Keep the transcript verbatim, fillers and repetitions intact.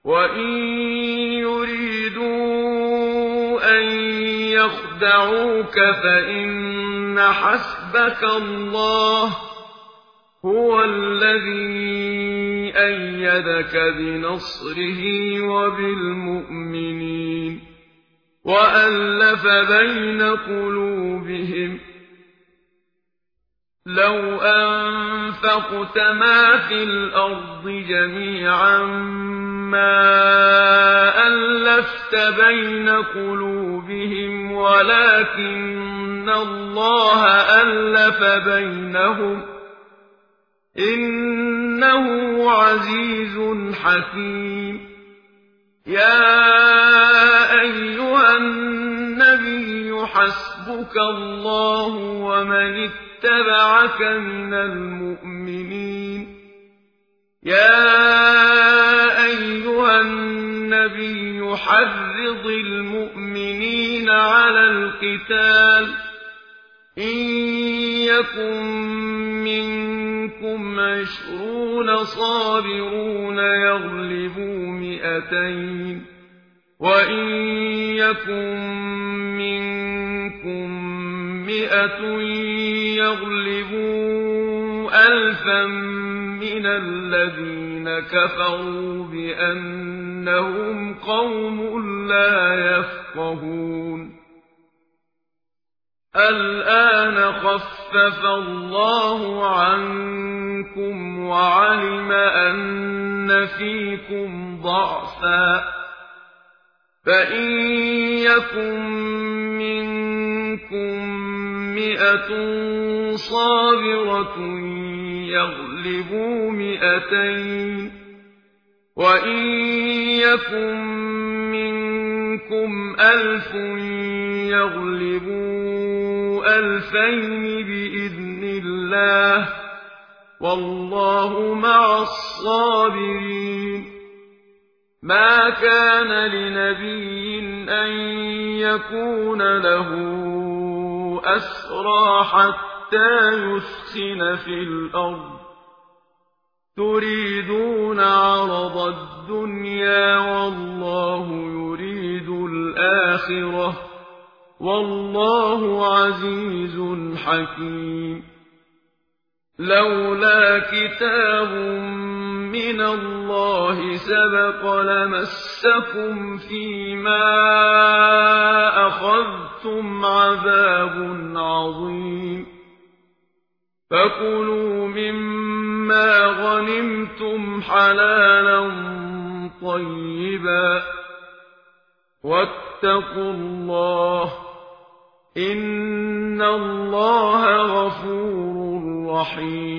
وَإِن يُرِيدُوا أَن يَخْدَعُوكَ فَإِنَّ حَسْبَكَ اللَّهُ هُوَ الَّذِي أَيَّدَكَ بِنَصْرِهِ وَبِالْمُؤْمِنِينَ وَأَلَّفَ بَيْنَ قُلُوبِهِمْ لَوْ أَنفَقْتَ مَا فِي الْأَرْضِ جَمِيعًا مَّا أَلَّفْتَ بَيْنَ قُلُوبِهِمْ وَلَكِنَّ اللَّهَ أَلَّفَ بَيْنَهُمْ ۚ إِنَّهُ عَزِيزٌ حَكِيمٌ يَا أَيُّهَا النَّبِيُّ حَسْبُكَ اللَّهُ وَمَنِ اتَّبَعَكَ مِنَ الْمُؤْمِنِينَ يَا أَيُّهَا النَّبِيُّ حَرِّضِ الْمُؤْمِنِينَ عَلَى الْقِتَالِ ۚ إِن يَكُن مِّنكُمْ عِشْرُونَ صَابِرُونَ يَغْلِبُوا مِائَتَيْنِ ۚ وَإِن يَكُن مِّنكُم مِّائَةٌ يَغْلِبُوا أَلْفًا مِّنَ الَّذِينَ كَفَرُوا بِأَنَّهُمْ قَوْمٌ لَّا يَفْقَهُونَ الْآنَ خَفَّفَ اللَّهُ عَنكُمْ وَعَلِمَ أَنَّ فِيكُمْ ضَعْفًا ۚ فَإِن يَكُن مِّنكُم مِّائَةٌ صَابِرَةٌ يَغْلِبُوا مِائَتَيْنِ ۚ وَإِن يَكُن مِّنكُمْ أَلْفٌ يَغْلِبُوا أَلْفَيْنِ بِإِذْنِ اللَّهِ ۗ وَاللَّهُ مَعَ الصَّابِرِينَ مَا كَانَ لِنَبِيٍّ أَن يَكُونَ لَهُ أَسْرَىٰ حَتَّىٰ يُثْخِنَ فِي الْأَرْضِ ۚ تُرِيدُونَ عَرَضَ الدُّنْيَا وَاللَّهُ يُرِيدُ الْآخِرَةَ ۗ وَاللَّهُ عَزِيزٌ حَكِيمٌ لَّوْلَا كِتَابٌ مِّنَ اللَّهِ سَبَقَ لَمَسَّكُمْ فِيمَا أَخَذْتُمْ عَذَابٌ عَظِيمٌ فَكُلُوا مِمَّا غَنِمْتُمْ حَلَالًا طَيِّبًا وَاتَّقُوا اللَّهَ ۚ إِنَّ اللَّهَ غَفُورٌ رَّحِيمٌ